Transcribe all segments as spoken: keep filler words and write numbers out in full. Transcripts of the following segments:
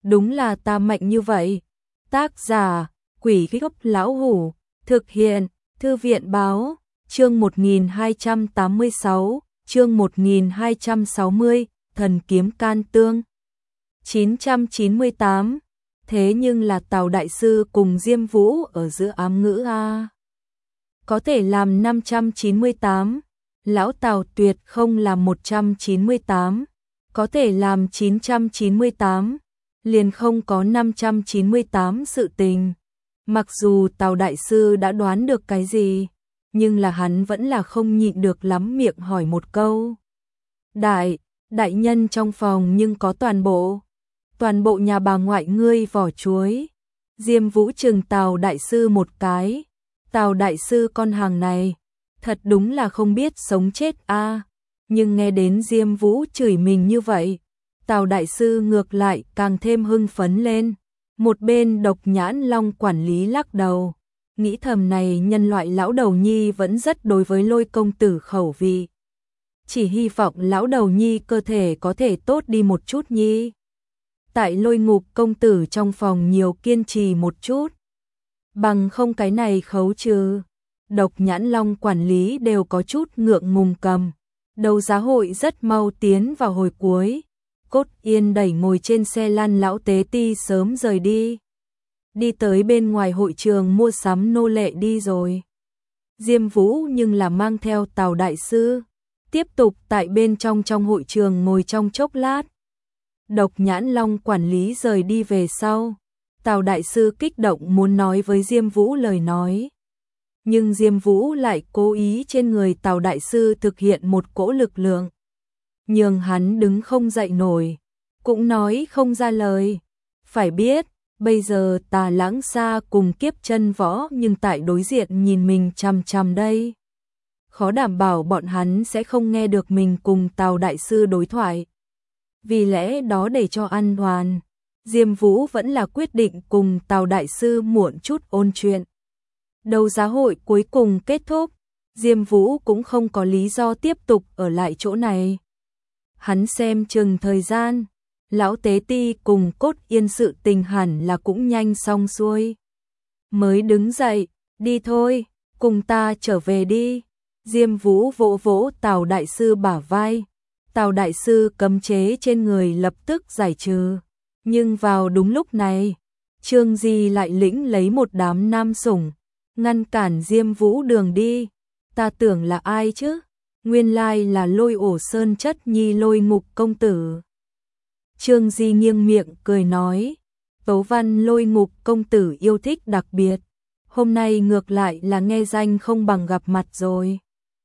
đúng là ta mạnh như vậy. Tác giả, Quỷ Gốc Lão Hủ, thực hiện, Thư viện Báo, chương một nghìn hai trăm tám mươi sáu, chương một nghìn hai trăm sáu mươi, Thần Kiếm Can Tương. chín trăm chín mươi tám, thế nhưng là Tào Đại Sư cùng Diêm Vũ ở giữa ám ngữ a. Có thể làm năm trăm chín mươi tám, lão Tào tuyệt không làm một trăm chín mươi tám, có thể làm chín trăm chín mươi tám, liền không có năm trăm chín mươi tám sự tình. Mặc dù Tào Đại Sư đã đoán được cái gì, nhưng là hắn vẫn là không nhịn được lắm miệng hỏi một câu. Đại, đại nhân trong phòng nhưng có toàn bộ, toàn bộ nhà bà ngoại ngươi vỏ chuối. Diêm Vũ trừng Tào Đại Sư một cái. Tào Đại Sư con hàng này, thật đúng là không biết sống chết a. Nhưng nghe đến Diêm Vũ chửi mình như vậy, Tào Đại Sư ngược lại càng thêm hưng phấn lên. Một bên Độc Nhãn Long quản lý lắc đầu, nghĩ thầm này nhân loại lão đầu nhi vẫn rất đối với Lôi công tử khẩu vị. Chỉ hy vọng lão đầu nhi cơ thể có thể tốt đi một chút nhi. Tại Lôi ngục công tử trong phòng nhiều kiên trì một chút. Bằng không cái này khấu trừ. Độc Nhãn Long quản lý đều có chút ngượng ngùng cầm. Đấu giá hội rất mau tiến vào hồi cuối. Cốt Yên đẩy ngồi trên xe lăn lão tế ti sớm rời đi. Đi tới bên ngoài hội trường mua sắm nô lệ đi rồi. Diêm Vũ nhưng là mang theo Tào Đại Sư. Tiếp tục tại bên trong trong hội trường ngồi trong chốc lát. Độc Nhãn Long quản lý rời đi về sau. Tào Đại Sư kích động muốn nói với Diêm Vũ lời nói. Nhưng Diêm Vũ lại cố ý trên người Tào Đại Sư thực hiện một cỗ lực lượng. Nhưng hắn đứng không dậy nổi, cũng nói không ra lời. Phải biết, bây giờ Tà Lãng Sa cùng Kiếp Chân Võ nhưng tại đối diện nhìn mình chằm chằm đây. Khó đảm bảo bọn hắn sẽ không nghe được mình cùng Tào Đại Sư đối thoại. Vì lẽ đó để cho an toàn, Diêm Vũ vẫn là quyết định cùng Tào Đại Sư muộn chút ôn chuyện. Đấu giá hội cuối cùng kết thúc, Diêm Vũ cũng không có lý do tiếp tục ở lại chỗ này. Hắn xem chừng thời gian, lão tế ti cùng Cốt Yên sự tình hẳn là cũng nhanh xong xuôi. Mới đứng dậy, đi thôi, cùng ta trở về đi. Diêm Vũ vỗ vỗ Tào Đại Sư bả vai. Tào Đại Sư cấm chế trên người lập tức giải trừ. Nhưng vào đúng lúc này, Trương Di lại lĩnh lấy một đám nam sủng, ngăn cản Diêm Vũ đường đi. Ta tưởng là ai chứ? Nguyên lai là Lôi Ổ Sơn Chất Nhi Lôi ngục công tử. Trương Di nghiêng miệng cười nói, tấu văn Lôi ngục công tử yêu thích đặc biệt. Hôm nay ngược lại là nghe danh không bằng gặp mặt rồi.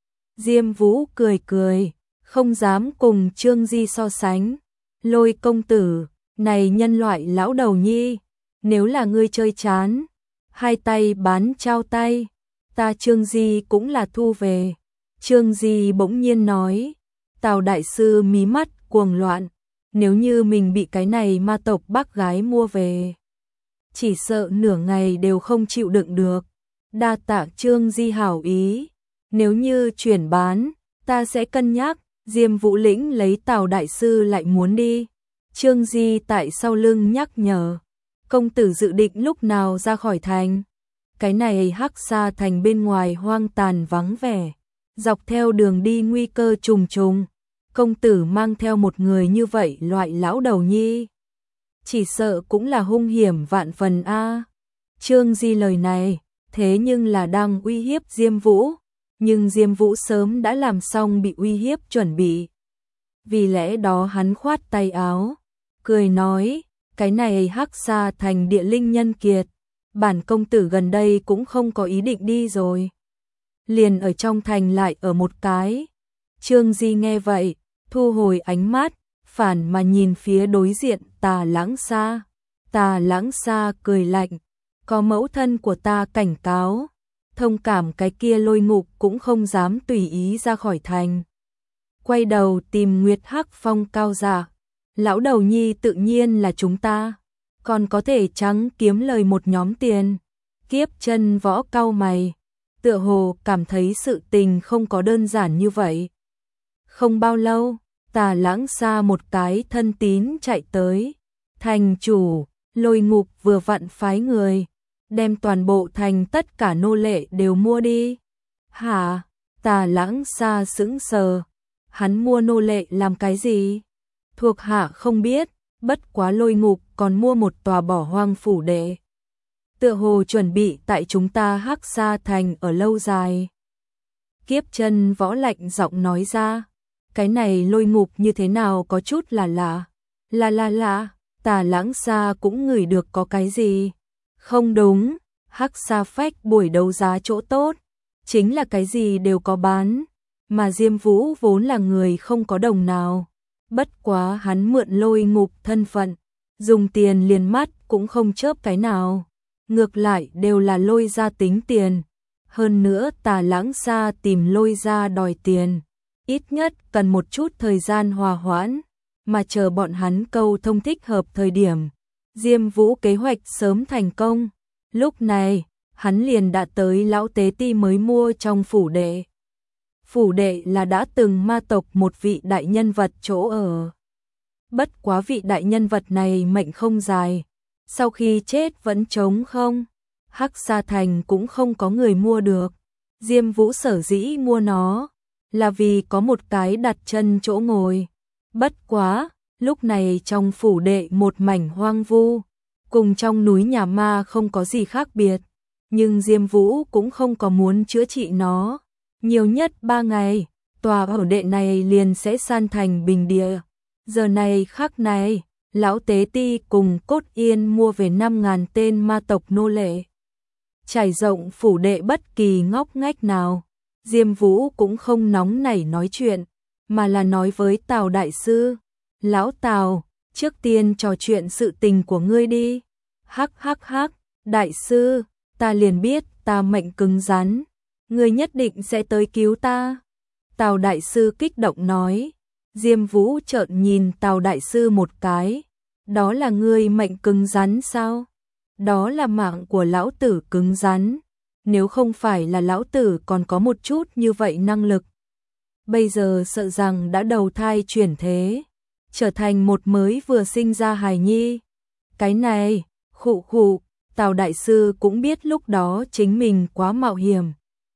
Diêm Vũ cười cười, không dám cùng Trương Di so sánh. Lôi công tử, này nhân loại lão đầu nhi, nếu là ngươi chơi chán, hai tay bán trao tay, ta Trương Di cũng là thu về. Trương Di bỗng nhiên nói. Tào Đại Sư mí mắt cuồng loạn, nếu như mình bị cái này ma tộc bác gái mua về, chỉ sợ nửa ngày đều không chịu đựng được. Đa tạ Trương Di hảo ý, nếu như chuyển bán, ta sẽ cân nhắc. Diêm Vũ lĩnh lấy Tào Đại Sư lại muốn đi. Trương Di tại sau lưng nhắc nhở, công tử dự định lúc nào ra khỏi thành? Cái này Hắc Sa thành bên ngoài hoang tàn vắng vẻ, dọc theo đường đi nguy cơ trùng trùng. Công tử mang theo một người như vậy loại lão đầu nhi, chỉ sợ cũng là hung hiểm vạn phần a. Trương Di lời này, thế nhưng là đang uy hiếp Diêm Vũ, nhưng Diêm Vũ sớm đã làm xong bị uy hiếp chuẩn bị. Vì lẽ đó hắn khoát tay áo, cười nói, cái này Hắc Sa thành địa linh nhân kiệt, bản công tử gần đây cũng không có ý định đi rồi. Liền ở trong thành lại ở một cái. Trương Di nghe vậy, thu hồi ánh mắt, phản mà nhìn phía đối diện Tà Lãng Sa. Tà Lãng Sa cười lạnh, có mẫu thân của ta cảnh cáo, thông cảm cái kia Lôi ngục cũng không dám tùy ý ra khỏi thành. Quay đầu tìm Nguyệt Hắc Phong cao giả, lão đầu nhi tự nhiên là chúng ta, còn có thể trắng kiếm lời một nhóm tiền. Kiếp Chân Võ cau mày, tựa hồ cảm thấy sự tình không có đơn giản như vậy. Không bao lâu, Tà Lãng Sa một cái thân tín chạy tới, Thành chủ, Lôi Ngục vừa vặn phái người, đem toàn bộ thành tất cả nô lệ đều mua đi. Hả? Tà Lãng Sa sững sờ. Hắn mua nô lệ làm cái gì? Thuộc hạ không biết, bất quá Lôi Ngục còn mua một tòa bỏ hoang phủ đệ. Tựa hồ chuẩn bị tại chúng ta Hắc Sa thành ở lâu dài. Kiếp Chân Võ lạnh giọng nói ra, cái này Lôi Ngục như thế nào có chút là lạ. Là là lạ, Tà Lãng Sa cũng ngửi được có cái gì. Không đúng, Hắc Sa Phách buổi đấu giá chỗ tốt, chính là cái gì đều có bán, mà Diêm Vũ vốn là người không có đồng nào. Bất quá hắn mượn Lôi Ngục thân phận, dùng tiền liền mắt cũng không chớp cái nào. Ngược lại đều là Lôi gia tính tiền. Hơn nữa Tà Lãng Sa tìm Lôi gia đòi tiền, ít nhất cần một chút thời gian hòa hoãn, mà chờ bọn hắn câu thông thích hợp thời điểm. Diêm Vũ kế hoạch sớm thành công. Lúc này, hắn liền đã tới lão tế ti mới mua trong phủ đệ. Phủ đệ là đã từng ma tộc một vị đại nhân vật chỗ ở. Bất quá vị đại nhân vật này mệnh không dài, sau khi chết vẫn trống không. Hắc Sa thành cũng không có người mua được. Diêm Vũ sở dĩ mua nó là vì có một cái đặt chân chỗ ngồi. Bất quá, lúc này trong phủ đệ một mảnh hoang vu, cùng trong núi nhà ma không có gì khác biệt, nhưng Diêm Vũ cũng không có muốn chữa trị nó. Nhiều nhất ba ngày, tòa ở đệ này liền sẽ san thành bình địa. Giờ này khắc này, lão tế ti cùng Cốt Yên mua về năm ngàn tên ma tộc nô lệ. Trải rộng phủ đệ bất kỳ ngóc ngách nào, Diêm Vũ cũng không nóng nảy nói chuyện, mà là nói với Tào đại sư, lão Tào, trước tiên trò chuyện sự tình của ngươi đi. Hắc hắc hắc, đại sư, ta liền biết ta mệnh cứng rắn, ngươi nhất định sẽ tới cứu ta. Tào đại sư kích động nói. Diêm Vũ chợt nhìn Tào đại sư một cái, đó là ngươi mệnh cứng rắn sao? Đó là mạng của lão tử cứng rắn, nếu không phải là lão tử còn có một chút như vậy năng lực, bây giờ sợ rằng đã đầu thai chuyển thế, trở thành một mới vừa sinh ra hài nhi. Cái này, khụ khụ, Tào đại sư cũng biết lúc đó chính mình quá mạo hiểm.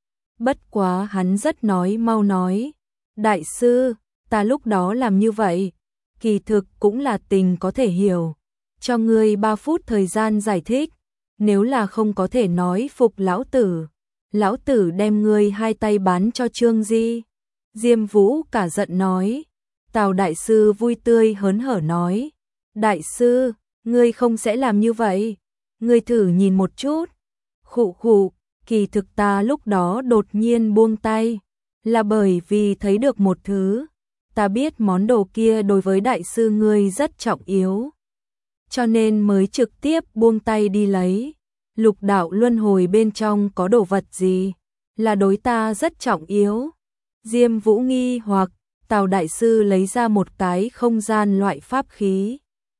Bất quá hắn rất nói mau nói, đại sư, ta lúc đó làm như vậy, kỳ thực cũng là tình có thể hiểu, cho ngươi ba phút thời gian giải thích, nếu là không có thể nói phục lão tử, lão tử đem ngươi hai tay bán cho Trương Di. Diêm Vũ cả giận nói. Tào đại sư vui tươi hớn hở nói, đại sư, ngươi không sẽ làm như vậy, ngươi thử nhìn một chút. Khụ khụ, kỳ thực ta lúc đó đột nhiên buông tay, là bởi vì thấy được một thứ, ta biết món đồ kia đối với đại sư ngươi rất trọng yếu, cho nên mới trực tiếp buông tay đi lấy. Lục đạo luân hồi bên trong có đồ vật gì, là đối ta rất trọng yếu. Diêm Vũ nghi hoặc, Tào đại sư lấy ra một cái không gian loại pháp khí,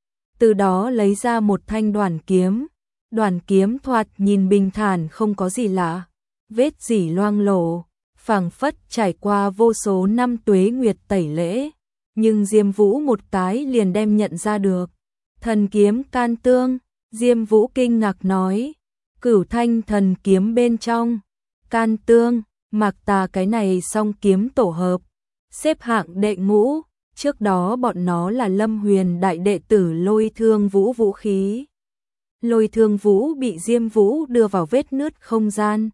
từ đó lấy ra một thanh đoản kiếm. Đoản kiếm thoạt nhìn bình thản không có gì lạ, vết dỉ loang lổ, phảng phất trải qua vô số năm tuế nguyệt tẩy lễ, nhưng Diêm Vũ một cái liền đem nhận ra được. Thần kiếm can tương, Diêm Vũ kinh ngạc nói, Cửu Thanh thần kiếm bên trong, can tương, Mạc Tà cái này song kiếm tổ hợp, xếp hạng đệ ngũ, trước đó bọn nó là Lâm Huyền đại đệ tử Lôi Thương Vũ vũ khí. Lôi Thương Vũ bị Diêm Vũ đưa vào vết nứt không gian.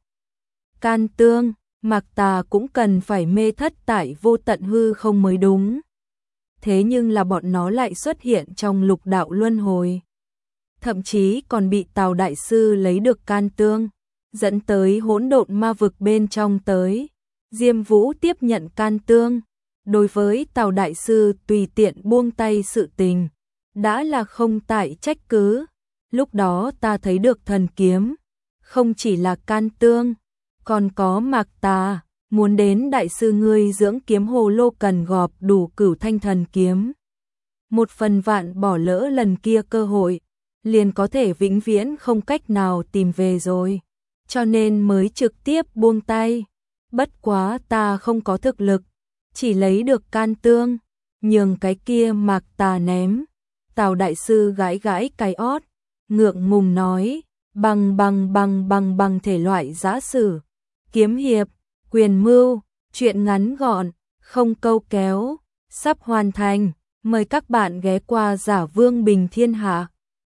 Can tương, Mạc Tà cũng cần phải mê thất tại vô tận hư không mới đúng. Thế nhưng là bọn nó lại xuất hiện trong lục đạo luân hồi. Thậm chí còn bị Tào đại sư lấy được can tương, dẫn tới hỗn độn ma vực bên trong tới. Diêm Vũ tiếp nhận can tương, đối với Tào đại sư tùy tiện buông tay sự tình, đã là không tại trách cứ. Lúc đó ta thấy được thần kiếm, không chỉ là can tương, còn có Mạc Tà, muốn đến đại sư ngươi dưỡng kiếm hồ lô cần gọp đủ Cửu Thanh thần kiếm. Một phần vạn bỏ lỡ lần kia cơ hội, liền có thể vĩnh viễn không cách nào tìm về rồi, cho nên mới trực tiếp buông tay. Bất quá ta không có thực lực, chỉ lấy được can tương, nhường cái kia Mạc Tà ném. Tào đại sư gãi gãi cái ót, ngượng ngùng nói, bằng bằng bằng bằng bằng thể loại giã sử, kiếm hiệp, quyền mưu, truyện ngắn gọn, không câu kéo, sắp hoàn thành, mời các bạn ghé qua Giả Vương Bình Thiên Hạ.